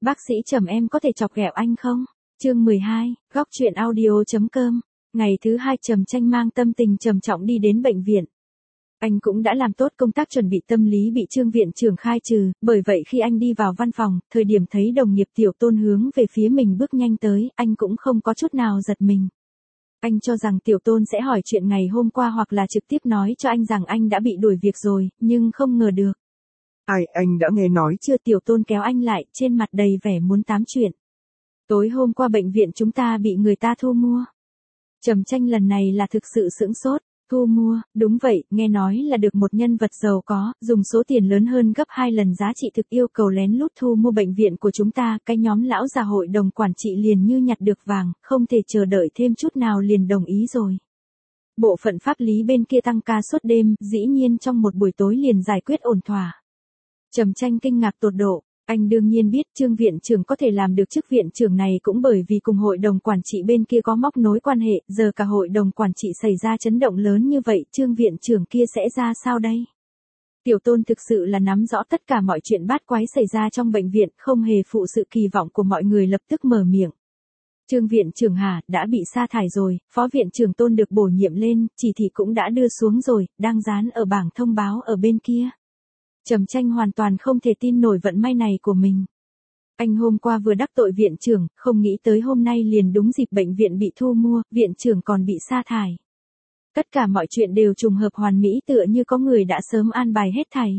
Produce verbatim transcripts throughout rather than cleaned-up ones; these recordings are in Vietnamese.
Bác sĩ Trầm em có thể chọc ghẹo anh không? Chương mười hai, góc chuyện audio.com. Ngày thứ hai Trầm Tranh mang tâm tình trầm trọng đi đến bệnh viện. Anh cũng đã làm tốt công tác chuẩn bị tâm lý bị Trương viện trưởng khai trừ, bởi vậy khi anh đi vào văn phòng, thời điểm thấy đồng nghiệp Tiểu Tôn hướng về phía mình bước nhanh tới, anh cũng không có chút nào giật mình. Anh cho rằng Tiểu Tôn sẽ hỏi chuyện ngày hôm qua hoặc là trực tiếp nói cho anh rằng anh đã bị đuổi việc rồi, nhưng không ngờ được. Ai, anh đã nghe nói chưa? Tiểu Tôn kéo anh lại, trên mặt đầy vẻ muốn tám chuyện. Tối hôm qua bệnh viện chúng ta bị người ta thu mua. Trầm Tranh lần này là thực sự sững sốt. Thu mua, đúng vậy, nghe nói là được một nhân vật giàu có, dùng số tiền lớn hơn gấp hai lần giá trị thực yêu cầu lén lút thu mua bệnh viện của chúng ta, cái nhóm lão già hội đồng quản trị liền như nhặt được vàng, không thể chờ đợi thêm chút nào liền đồng ý rồi. Bộ phận pháp lý bên kia tăng ca suốt đêm, dĩ nhiên trong một buổi tối liền giải quyết ổn thỏa. Trầm Tranh kinh ngạc tột độ. Anh đương nhiên biết Trương viện trưởng có thể làm được chức viện trưởng này cũng bởi vì cùng hội đồng quản trị bên kia có móc nối quan hệ, giờ cả hội đồng quản trị xảy ra chấn động lớn như vậy, Trương viện trưởng kia sẽ ra sao đây? Tiểu Tôn thực sự là nắm rõ tất cả mọi chuyện bát quái xảy ra trong bệnh viện, không hề phụ sự kỳ vọng của mọi người, lập tức mở miệng. Trương viện trưởng hả, đã bị sa thải rồi, phó viện trưởng Tôn được bổ nhiệm lên, chỉ thị cũng đã đưa xuống rồi, đang dán ở bảng thông báo ở bên kia. Trầm Tranh hoàn toàn không thể tin nổi vận may này của mình. Anh hôm qua vừa đắc tội viện trưởng, không nghĩ tới hôm nay liền đúng dịp bệnh viện bị thu mua, viện trưởng còn bị sa thải. Tất cả mọi chuyện đều trùng hợp hoàn mỹ tựa như có người đã sớm an bài hết thảy.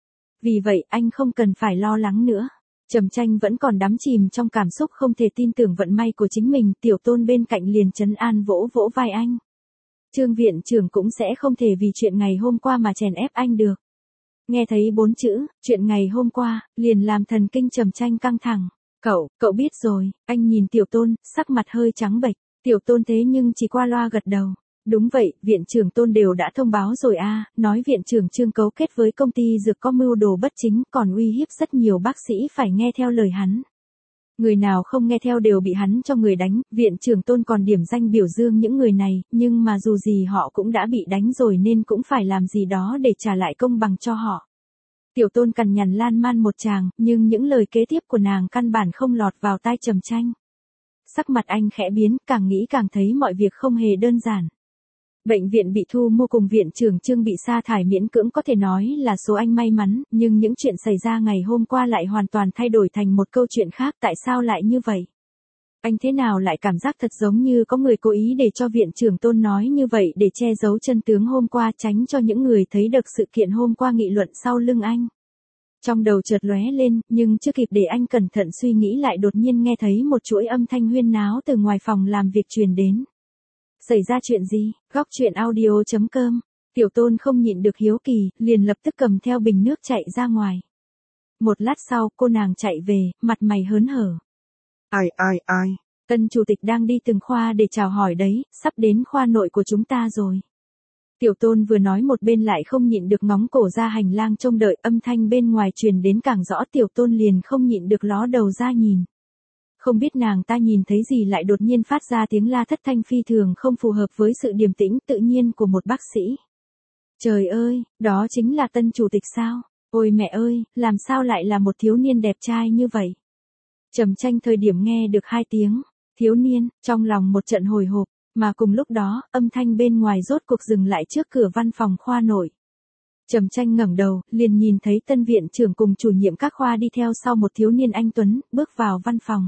Vì vậy anh không cần phải lo lắng nữa. Trầm Tranh vẫn còn đắm chìm trong cảm xúc không thể tin tưởng vận may của chính mình, Tiểu Tôn bên cạnh liền trấn an vỗ vỗ vai anh. Trương viện trưởng cũng sẽ không thể vì chuyện ngày hôm qua mà chèn ép anh được. Nghe thấy bốn chữ, chuyện ngày hôm qua, liền làm thần kinh Trầm Tranh căng thẳng. Cậu, cậu biết rồi, anh nhìn Tiểu Tôn, sắc mặt hơi trắng bệch. Tiểu Tôn thế nhưng chỉ qua loa gật đầu. Đúng vậy, viện trưởng Tôn đều đã thông báo rồi a, à, nói viện trưởng Trương cấu kết với công ty dược có mưu đồ bất chính, còn uy hiếp rất nhiều bác sĩ phải nghe theo lời hắn. Người nào không nghe theo đều bị hắn cho người đánh, viện trưởng Tôn còn điểm danh biểu dương những người này, nhưng mà dù gì họ cũng đã bị đánh rồi nên cũng phải làm gì đó để trả lại công bằng cho họ. Tiểu Tôn cằn nhằn lan man một tràng, nhưng những lời kế tiếp của nàng căn bản không lọt vào tai Trầm Tranh. Sắc mặt anh khẽ biến, càng nghĩ càng thấy mọi việc không hề đơn giản. Bệnh viện bị thu mua cùng viện trưởng Trương bị sa thải miễn cưỡng có thể nói là số anh may mắn, nhưng những chuyện xảy ra ngày hôm qua lại hoàn toàn thay đổi thành một câu chuyện khác, tại sao lại như vậy? Anh thế nào lại cảm giác thật giống như có người cố ý để cho viện trưởng Tôn nói như vậy để che giấu chân tướng hôm qua, tránh cho những người thấy được sự kiện hôm qua nghị luận sau lưng anh. Trong đầu chợt lóe lên, nhưng chưa kịp để anh cẩn thận suy nghĩ lại đột nhiên nghe thấy một chuỗi âm thanh huyên náo từ ngoài phòng làm việc truyền đến. Xảy ra chuyện gì? Góc chuyện audio.com. Tiểu Tôn không nhịn được hiếu kỳ, liền lập tức cầm theo bình nước chạy ra ngoài. Một lát sau, cô nàng chạy về, mặt mày hớn hở. Ai ai ai, Tân chủ tịch đang đi từng khoa để chào hỏi đấy, sắp đến khoa nội của chúng ta rồi. Tiểu Tôn vừa nói một bên lại không nhịn được ngóng cổ ra hành lang trông đợi, âm thanh bên ngoài truyền đến càng rõ, Tiểu Tôn liền không nhịn được ló đầu ra nhìn. Không biết nàng ta nhìn thấy gì lại đột nhiên phát ra tiếng la thất thanh phi thường không phù hợp với sự điềm tĩnh tự nhiên của một bác sĩ. Trời ơi, đó chính là tân chủ tịch sao? Ôi mẹ ơi, làm sao lại là một thiếu niên đẹp trai như vậy? Trầm Tranh thời điểm nghe được hai tiếng thiếu niên, trong lòng một trận hồi hộp, mà cùng lúc đó, âm thanh bên ngoài rốt cuộc dừng lại trước cửa văn phòng khoa nội. Trầm Tranh ngẩng đầu, liền nhìn thấy tân viện trưởng cùng chủ nhiệm các khoa đi theo sau một thiếu niên anh tuấn, bước vào văn phòng.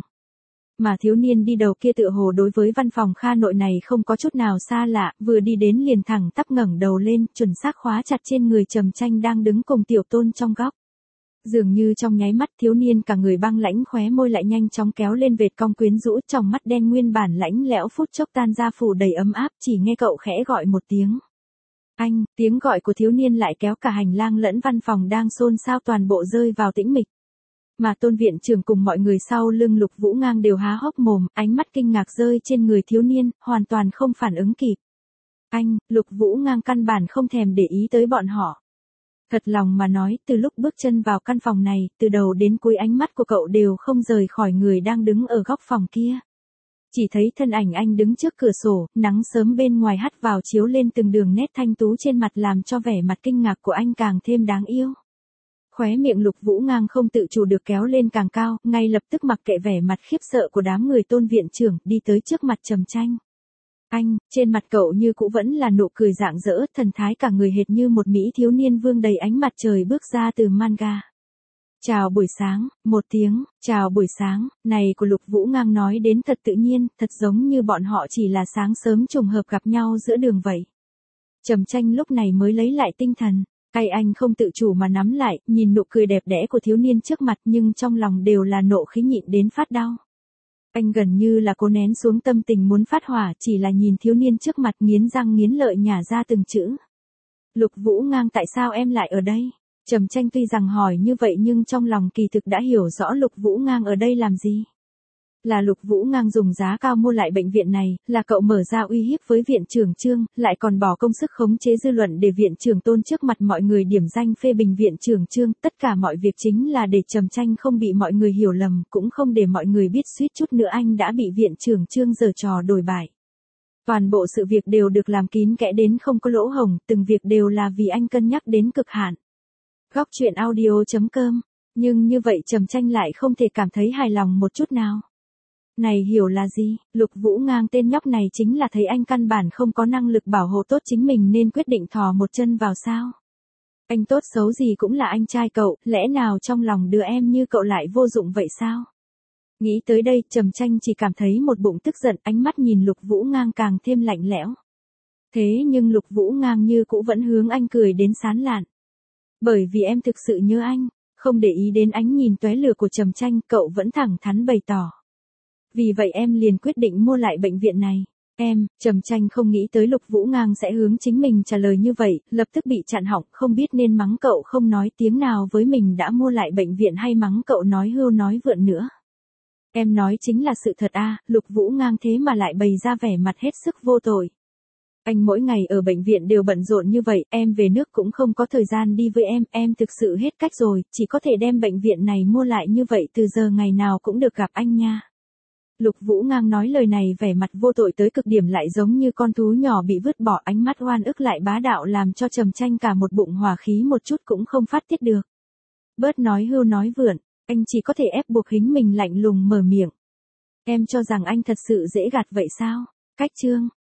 Mà thiếu niên đi đầu kia tựa hồ đối với văn phòng khoa nội này không có chút nào xa lạ, vừa đi đến liền thẳng tắp ngẩng đầu lên, chuẩn xác khóa chặt trên người Trầm Tranh đang đứng cùng Tiểu Tôn trong góc. Dường như trong nháy mắt thiếu niên cả người băng lãnh, khóe môi lại nhanh chóng kéo lên vệt cong quyến rũ, trong mắt đen nguyên bản lãnh lẽo phút chốc tan ra phủ đầy ấm áp, chỉ nghe cậu khẽ gọi một tiếng. Anh, tiếng gọi của thiếu niên lại kéo cả hành lang lẫn văn phòng đang xôn xao toàn bộ rơi vào tĩnh mịch. Mà Tôn viện trưởng cùng mọi người sau lưng Lục Vũ Ngang đều há hốc mồm, ánh mắt kinh ngạc rơi trên người thiếu niên, hoàn toàn không phản ứng kịp. Anh, Lục Vũ Ngang căn bản không thèm để ý tới bọn họ. Thật lòng mà nói, từ lúc bước chân vào căn phòng này, từ đầu đến cuối ánh mắt của cậu đều không rời khỏi người đang đứng ở góc phòng kia. Chỉ thấy thân ảnh anh đứng trước cửa sổ, nắng sớm bên ngoài hắt vào chiếu lên từng đường nét thanh tú trên mặt làm cho vẻ mặt kinh ngạc của anh càng thêm đáng yêu. Khóe miệng Lục Vũ Ngang không tự chủ được kéo lên càng cao, ngay lập tức mặc kệ vẻ mặt khiếp sợ của đám người Tôn viện trưởng, đi tới trước mặt Trầm Tranh. Anh, trên mặt cậu như cũ vẫn là nụ cười rạng rỡ, thần thái cả người hệt như một mỹ thiếu niên vương đầy ánh mặt trời bước ra từ manga. Chào buổi sáng, một tiếng, chào buổi sáng, này của Lục Vũ Ngang nói đến thật tự nhiên, thật giống như bọn họ chỉ là sáng sớm trùng hợp gặp nhau giữa đường vậy. Trầm Tranh lúc này mới lấy lại tinh thần, tay anh không tự chủ mà nắm lại, nhìn nụ cười đẹp đẽ của thiếu niên trước mặt nhưng trong lòng đều là nộ khí nhịn đến phát đau. Anh gần như là cố nén xuống tâm tình muốn phát hỏa, chỉ là nhìn thiếu niên trước mặt nghiến răng nghiến lợi nhả ra từng chữ. Lục Vũ Ngang, tại sao em lại ở đây? Trầm Tranh tuy rằng hỏi như vậy nhưng trong lòng kỳ thực đã hiểu rõ Lục Vũ Ngang ở đây làm gì. Là Lục Vũ Ngang dùng giá cao mua lại bệnh viện này, là cậu mở ra uy hiếp với viện trưởng Trương, lại còn bỏ công sức khống chế dư luận để viện trưởng Tôn trước mặt mọi người điểm danh phê bình viện trưởng Trương, tất cả mọi việc chính là để Trầm Tranh không bị mọi người hiểu lầm, cũng không để mọi người biết suýt chút nữa anh đã bị viện trưởng Trương giở trò đồi bại. Toàn bộ sự việc đều được làm kín kẽ đến không có lỗ hổng, từng việc đều là vì anh cân nhắc đến cực hạn. Góc truyện audio chấm com, nhưng như vậy Trầm Tranh lại không thể cảm thấy hài lòng một chút nào. Này hiểu là gì? Lục Vũ Ngang tên nhóc này chính là thấy anh căn bản không có năng lực bảo hộ tốt chính mình nên quyết định thò một chân vào sao? Anh tốt xấu gì cũng là anh trai cậu, lẽ nào trong lòng đứa em như cậu lại vô dụng vậy sao? Nghĩ tới đây, Trầm Tranh chỉ cảm thấy một bụng tức giận, ánh mắt nhìn Lục Vũ Ngang càng thêm lạnh lẽo. Thế nhưng Lục Vũ Ngang như cũ vẫn hướng anh cười đến sán lạn. Bởi vì em thực sự nhớ anh, không để ý đến ánh nhìn tóe lửa của Trầm Tranh, cậu vẫn thẳng thắn bày tỏ. Vì vậy em liền quyết định mua lại bệnh viện này. Em, Trầm Tranh không nghĩ tới Lục Vũ Ngang sẽ hướng chính mình trả lời như vậy, lập tức bị chặn họng, không biết nên mắng cậu không nói tiếng nào với mình đã mua lại bệnh viện hay mắng cậu nói hưu nói vượn nữa. Em nói chính là sự thật à, Lục Vũ Ngang thế mà lại bày ra vẻ mặt hết sức vô tội. Anh mỗi ngày ở bệnh viện đều bận rộn như vậy, em về nước cũng không có thời gian đi với em, em thực sự hết cách rồi, chỉ có thể đem bệnh viện này mua lại như vậy từ giờ ngày nào cũng được gặp anh nha. Lục Vũ Ngang nói lời này vẻ mặt vô tội tới cực điểm lại giống như con thú nhỏ bị vứt bỏ, ánh mắt oan ức lại bá đạo làm cho Trầm Tranh cả một bụng hỏa khí một chút cũng không phát tiết được. Bớt nói hưu nói vượn, anh chỉ có thể ép buộc hính mình lạnh lùng mở miệng. Em cho rằng anh thật sự dễ gạt vậy sao? Cách Trương,